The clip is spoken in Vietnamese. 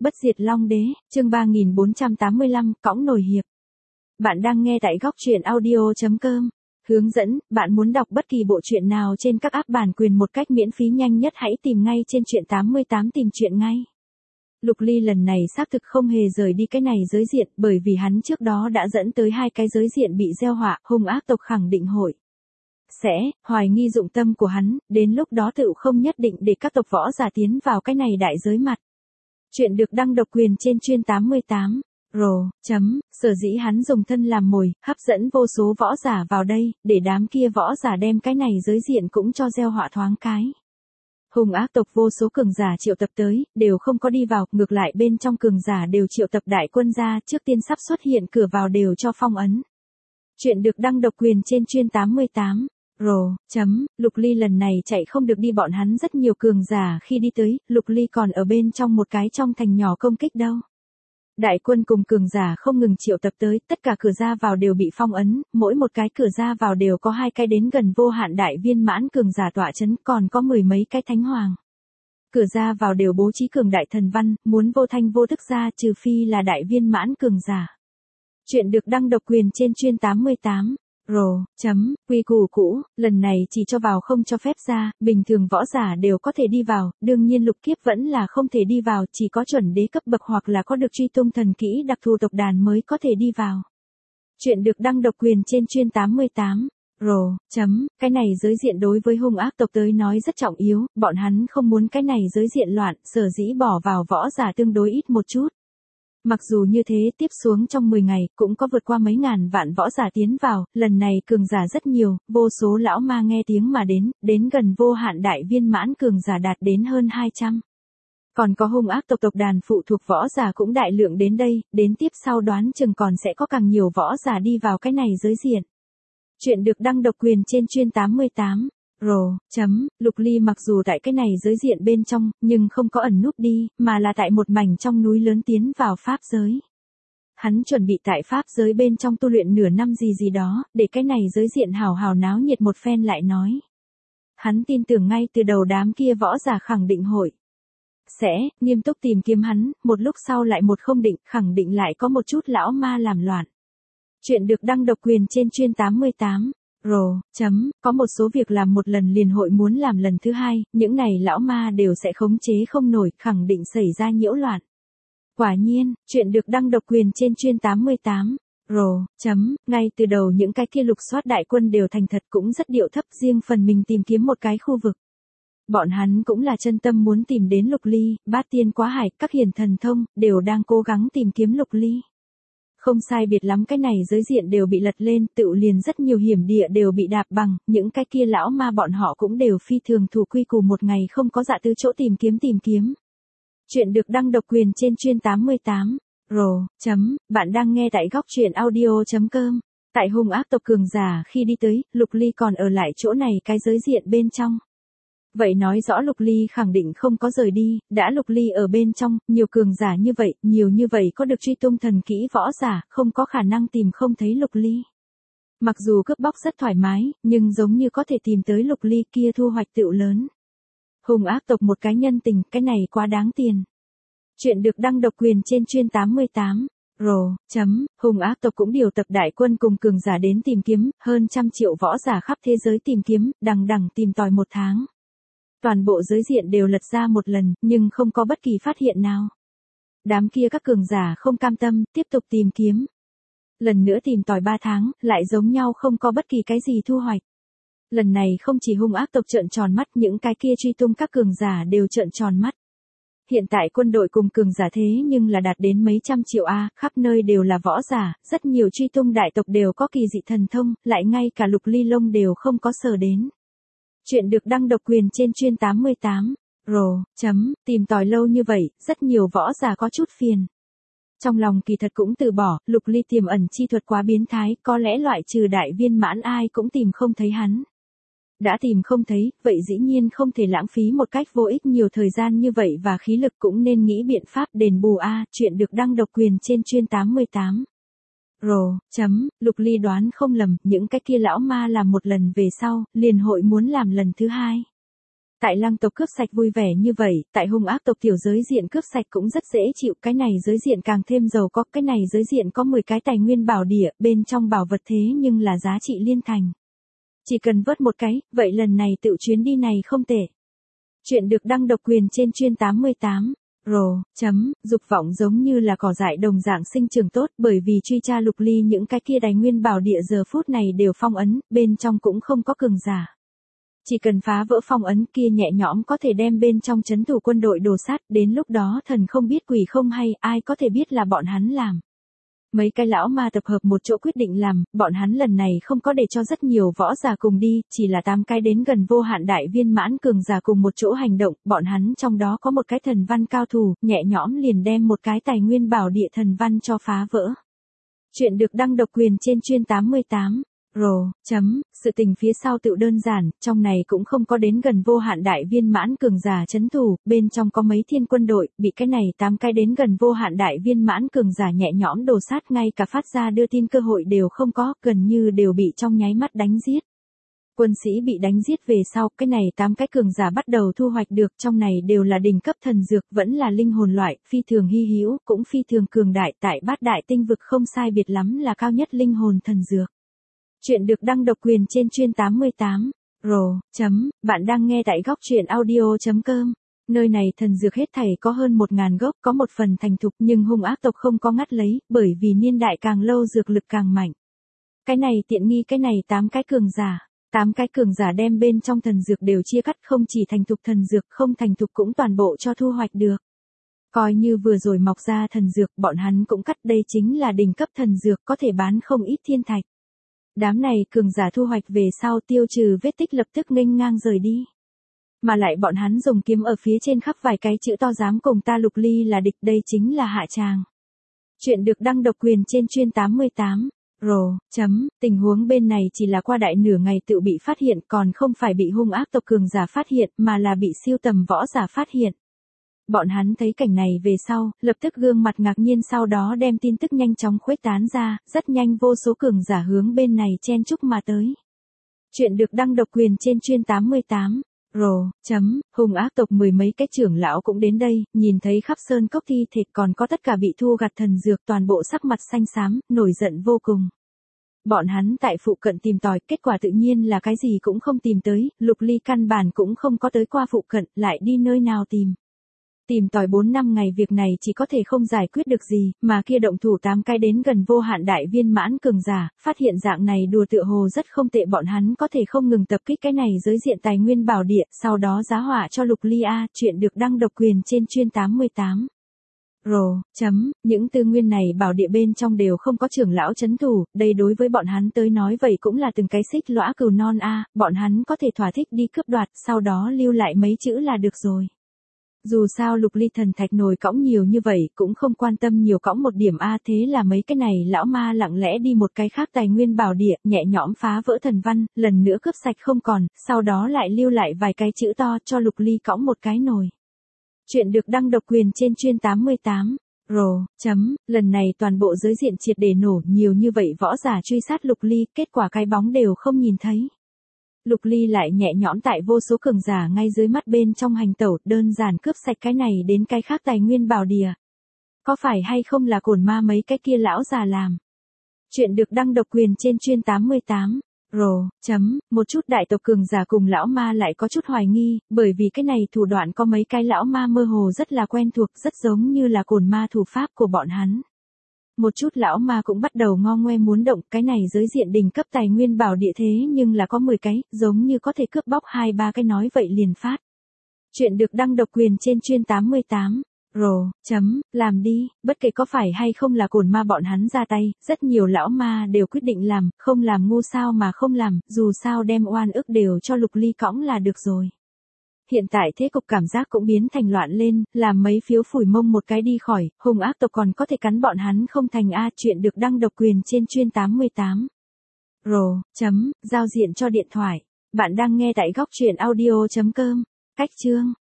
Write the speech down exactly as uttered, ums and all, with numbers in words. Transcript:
Bất diệt Long Đế, chương ba nghìn bốn trăm tám mươi lăm, cõng nổi hiệp. Bạn đang nghe tại góc truyện audio chấm com. Hướng dẫn, bạn muốn đọc bất kỳ bộ truyện nào trên các app bản quyền một cách miễn phí nhanh nhất hãy tìm ngay trên truyện tám mươi tám tìm truyện ngay. Lục Ly lần này xác thực không hề rời đi cái này giới diện bởi vì hắn trước đó đã dẫn tới hai cái giới diện bị gieo họa, hung ác tộc khẳng định hội sẽ hoài nghi dụng tâm của hắn, đến lúc đó tự không nhất định để các tộc võ giả tiến vào cái này đại giới mặt. Chuyện được đăng độc quyền trên chuyên tám mươi tám. Rồ, chấm, sở dĩ hắn dùng thân làm mồi, hấp dẫn vô số võ giả vào đây, để đám kia võ giả đem cái này giới diện cũng cho gieo họa thoáng cái. Hung ác tộc vô số cường giả triệu tập tới, đều không có đi vào, ngược lại bên trong cường giả đều triệu tập đại quân ra, trước tiên sắp xuất hiện cửa vào đều cho phong ấn. Chuyện được đăng độc quyền trên chuyên tám mươi tám. Rồ, chấm, Lục Ly lần này chạy không được đi bọn hắn rất nhiều cường giả khi đi tới, Lục Ly còn ở bên trong một cái trong thành nhỏ công kích đâu. Đại quân cùng cường giả không ngừng triệu tập tới, tất cả cửa ra vào đều bị phong ấn, mỗi một cái cửa ra vào đều có hai cái đến gần vô hạn đại viên mãn cường giả tọa chấn, còn có mười mấy cái thánh hoàng. Cửa ra vào đều bố trí cường đại thần văn, muốn vô thanh vô thức ra trừ phi là đại viên mãn cường giả. Chuyện được đăng độc quyền trên chuyên tám mươi tám. Rồ, chấm, quy củ cũ, lần này chỉ cho vào không cho phép ra, bình thường võ giả đều có thể đi vào, đương nhiên lục kiếp vẫn là không thể đi vào, chỉ có chuẩn đế cấp bậc hoặc là có được truy tung thần kỹ đặc thù tộc đàn mới có thể đi vào. Chuyện được đăng độc quyền trên chuyên tám mươi tám. Rồ, chấm, cái này giới diện đối với hung ác tộc tới nói rất trọng yếu, bọn hắn không muốn cái này giới diện loạn, sở dĩ bỏ vào võ giả tương đối ít một chút. Mặc dù như thế tiếp xuống trong mười ngày cũng có vượt qua mấy ngàn vạn võ giả tiến vào, lần này cường giả rất nhiều, vô số lão ma nghe tiếng mà đến, đến gần vô hạn đại viên mãn cường giả đạt đến hơn hai trăm. Còn có hung ác tộc tộc đàn phụ thuộc võ giả cũng đại lượng đến đây, đến tiếp sau đoán chừng còn sẽ có càng nhiều võ giả đi vào cái này giới diện. Chuyện được đăng độc quyền trên chuyên tám mươi tám. Rồ, chấm, Lục Ly mặc dù tại cái này giới diện bên trong, nhưng không có ẩn núp đi, mà là tại một mảnh trong núi lớn tiến vào pháp giới. Hắn chuẩn bị tại pháp giới bên trong tu luyện nửa năm gì gì đó, để cái này giới diện hào hào náo nhiệt một phen lại nói. Hắn tin tưởng ngay từ đầu đám kia võ giả khẳng định hội sẽ nghiêm túc tìm kiếm hắn, một lúc sau lại một không định, khẳng định lại có một chút lão ma làm loạn. Chuyện được đăng độc quyền trên chuyên tám mươi tám. Rồ, chấm, có một số việc làm một lần liền hội muốn làm lần thứ hai, những này lão ma đều sẽ khống chế không nổi, khẳng định xảy ra nhiễu loạn. Quả nhiên, chuyện được đăng độc quyền trên chuyên tám mươi tám. Rồ, chấm, ngay từ đầu những cái kia lục soát đại quân đều thành thật cũng rất điệu thấp riêng phần mình tìm kiếm một cái khu vực. Bọn hắn cũng là chân tâm muốn tìm đến Lục Ly, bát tiên quá hải, các hiền thần thông, đều đang cố gắng tìm kiếm Lục Ly. Không sai biệt lắm cái này giới diện đều bị lật lên, tự liền rất nhiều hiểm địa đều bị đạp bằng, những cái kia lão ma bọn họ cũng đều phi thường thủ quy củ một ngày không có dạ tư chỗ tìm kiếm tìm kiếm. Chuyện được đăng độc quyền trên chuyên tám mươi tám. Rồ, chấm, bạn đang nghe tại góc truyện audio chấm com. Tại hung ác tộc cường giả khi đi tới, Lục Ly còn ở lại chỗ này cái giới diện bên trong. Vậy nói rõ Lục Ly khẳng định không có rời đi, đã Lục Ly ở bên trong, nhiều cường giả như vậy, nhiều như vậy có được truy tung thần kỹ võ giả, không có khả năng tìm không thấy Lục Ly. Mặc dù cướp bóc rất thoải mái, nhưng giống như có thể tìm tới Lục Ly kia thu hoạch tựu lớn. Hung ác tộc một cái nhân tình, cái này quá đáng tiền. Chuyện được đăng độc quyền trên chuyên tám mươi tám. Rồ, chấm, hung ác tộc cũng điều tập đại quân cùng cường giả đến tìm kiếm, hơn trăm triệu võ giả khắp thế giới tìm kiếm, đằng đằng tìm tòi một tháng. Toàn bộ giới diện đều lật ra một lần, nhưng không có bất kỳ phát hiện nào. Đám kia các cường giả không cam tâm, tiếp tục tìm kiếm. Lần nữa tìm tòi ba tháng, lại giống nhau không có bất kỳ cái gì thu hoạch. Lần này không chỉ hung ác tộc trợn tròn mắt, những cái kia truy tung các cường giả đều trợn tròn mắt. Hiện tại quân đội cùng cường giả thế nhưng là đạt đến mấy trăm triệu A, khắp nơi đều là võ giả, rất nhiều truy tung đại tộc đều có kỳ dị thần thông, lại ngay cả Lục Ly lông đều không có sờ đến. Chuyện được đăng độc quyền trên chuyên tám mươi tám. Rồ, chấm, tìm tòi lâu như vậy, rất nhiều võ giả có chút phiền. Trong lòng kỳ thật cũng từ bỏ, Lục Ly tiềm ẩn chi thuật quá biến thái, có lẽ loại trừ đại viên mãn ai cũng tìm không thấy hắn. Đã tìm không thấy, vậy dĩ nhiên không thể lãng phí một cách vô ích nhiều thời gian như vậy và khí lực cũng nên nghĩ biện pháp đền bù a. Chuyện được đăng độc quyền trên chuyên tám mươi tám. Rồ, chấm, Lục Ly đoán không lầm, những cái kia lão ma làm một lần về sau, liền hội muốn làm lần thứ hai. Tại lăng tộc cướp sạch vui vẻ như vậy, tại hung ác tộc tiểu giới diện cướp sạch cũng rất dễ chịu, cái này giới diện càng thêm giàu có, cái này giới diện có mười cái tài nguyên bảo địa, bên trong bảo vật thế nhưng là giá trị liên thành. Chỉ cần vớt một cái, vậy lần này tự chuyến đi này không tệ. Chuyện được đăng độc quyền trên chuyên tám mươi tám. Rồ, chấm, dục vọng giống như là cỏ dại đồng dạng sinh trưởng tốt, bởi vì truy tra Lục Ly những cái kia tài nguyên bảo địa giờ phút này đều phong ấn, bên trong cũng không có cường giả. Chỉ cần phá vỡ phong ấn kia nhẹ nhõm có thể đem bên trong trấn thủ quân đội đổ sát, đến lúc đó thần không biết quỷ không hay, ai có thể biết là bọn hắn làm. Mấy cái lão ma tập hợp một chỗ quyết định làm, bọn hắn lần này không có để cho rất nhiều võ giả cùng đi, chỉ là tám cái đến gần vô hạn đại viên mãn cường giả cùng một chỗ hành động, bọn hắn trong đó có một cái thần văn cao thủ, nhẹ nhõm liền đem một cái tài nguyên bảo địa thần văn cho phá vỡ. Chuyện được đăng độc quyền trên chuyên tám mươi tám. Rồ, chấm, sự tình phía sau tự đơn giản, trong này cũng không có đến gần vô hạn đại viên mãn cường giả chấn thủ, bên trong có mấy thiên quân đội, bị cái này tám cái đến gần vô hạn đại viên mãn cường giả nhẹ nhõm đổ sát, ngay cả phát ra đưa tin cơ hội đều không có, gần như đều bị trong nháy mắt đánh giết. Quân sĩ bị đánh giết về sau, cái này tám cái cường giả bắt đầu thu hoạch được, trong này đều là đỉnh cấp thần dược, vẫn là linh hồn loại, phi thường hy hữu, cũng phi thường cường đại, tại bát đại tinh vực không sai biệt lắm là cao nhất linh hồn thần dược. Chuyện được đăng độc quyền trên chuyên tám mươi tám. Rồ, chấm, bạn đang nghe tại góc truyện audio chấm com. Nơi này thần dược hết thảy có hơn một ngàn gốc, có một phần thành thục nhưng hung ác tộc không có ngắt lấy, bởi vì niên đại càng lâu dược lực càng mạnh. Cái này tiện nghi cái này tám cái cường giả. Tám cái cường giả đem bên trong thần dược đều chia cắt, không chỉ thành thục thần dược, không thành thục cũng toàn bộ cho thu hoạch được. Coi như vừa rồi mọc ra thần dược, bọn hắn cũng cắt, đây chính là đỉnh cấp thần dược, có thể bán không ít thiên thạch. Đám này cường giả thu hoạch về sau tiêu trừ vết tích lập tức nghênh ngang rời đi. Mà lại bọn hắn dùng kiếm ở phía trên khắc vài cái chữ to dám cùng ta Lục Ly là địch, đây chính là hạ tràng. Chuyện được đăng độc quyền trên chuyên tám mươi tám. Rồ, chấm, tình huống bên này chỉ là qua đại nửa ngày tự bị phát hiện, còn không phải bị hung ác tộc cường giả phát hiện, mà là bị siêu tầm võ giả phát hiện. Bọn hắn thấy cảnh này về sau, lập tức gương mặt ngạc nhiên, sau đó đem tin tức nhanh chóng khuếch tán ra, rất nhanh vô số cường giả hướng bên này chen chúc mà tới. Chuyện được đăng độc quyền trên chuyên tám mươi tám. Rồ, chấm, hung ác tộc mười mấy cái trưởng lão cũng đến đây, nhìn thấy khắp sơn cốc thi thể còn có tất cả bị thu gặt thần dược, toàn bộ sắc mặt xanh xám, nổi giận vô cùng. Bọn hắn tại phụ cận tìm tòi, kết quả tự nhiên là cái gì cũng không tìm tới, Lục Ly căn bản cũng không có tới qua phụ cận, lại đi nơi nào tìm. Tìm tòi bốn năm ngày việc này chỉ có thể không giải quyết được gì, mà kia động thủ tám cái đến gần vô hạn đại viên mãn cường giả, phát hiện dạng này đùa tựa hồ rất không tệ, bọn hắn có thể không ngừng tập kích cái này giới diện tài nguyên bảo địa, sau đó giá họa cho Lục Ly A. Chuyện được đăng độc quyền trên chuyên tám mươi tám. Rồ, chấm, những tư nguyên này bảo địa bên trong đều không có trưởng lão chấn thủ, đây đối với bọn hắn tới nói vậy cũng là từng cái xích lõa cừu non A, bọn hắn có thể thỏa thích đi cướp đoạt, sau đó lưu lại mấy chữ là được rồi. Dù sao Lục Ly thần thạch nồi cõng nhiều như vậy, cũng không quan tâm nhiều cõng một điểm A, thế là mấy cái này lão ma lặng lẽ đi một cái khác tài nguyên bảo địa, nhẹ nhõm phá vỡ thần văn, lần nữa cướp sạch không còn, sau đó lại lưu lại vài cái chữ to cho Lục Ly cõng một cái nồi. Chuyện được đăng độc quyền trên chuyên tám mươi tám. Rồ, chấm, lần này toàn bộ giới diện triệt để nổ, nhiều như vậy võ giả truy sát Lục Ly, kết quả cái bóng đều không nhìn thấy. Lục Ly lại nhẹ nhõm tại vô số cường giả ngay dưới mắt bên trong hành tẩu, đơn giản cướp sạch cái này đến cái khác tài nguyên bảo địa. Có phải hay không là cổn ma mấy cái kia lão già làm? Chuyện được đăng độc quyền trên chuyên tám mươi tám. Rồ, chấm, một chút đại tộc cường giả cùng lão ma lại có chút hoài nghi, bởi vì cái này thủ đoạn có mấy cái lão ma mơ hồ rất là quen thuộc, rất giống như là cổn ma thủ pháp của bọn hắn. Một chút lão ma cũng bắt đầu ngo ngoe muốn động, cái này giới diện đỉnh cấp tài nguyên bảo địa thế nhưng là có mười cái, giống như có thể cướp bóc hai ba cái nói vậy liền phát. Chuyện được đăng độc quyền trên chuyên tám mươi tám. Rồ, chấm, làm đi, bất kể có phải hay không là cổn ma bọn hắn ra tay, rất nhiều lão ma đều quyết định làm, không làm ngu sao mà không làm, dù sao đem oan ức đều cho Lục Ly cõng là được rồi. Hiện tại thế cục cảm giác cũng biến thành loạn lên, làm mấy phiếu phủi mông một cái đi khỏi, hung ác tộc còn có thể cắn bọn hắn không thành A. Chuyện được đăng độc quyền trên chuyên tám mươi tám. Rồ, chấm, giao diện cho điện thoại. Bạn đang nghe tại góc truyện audio chấm com. Cách chương.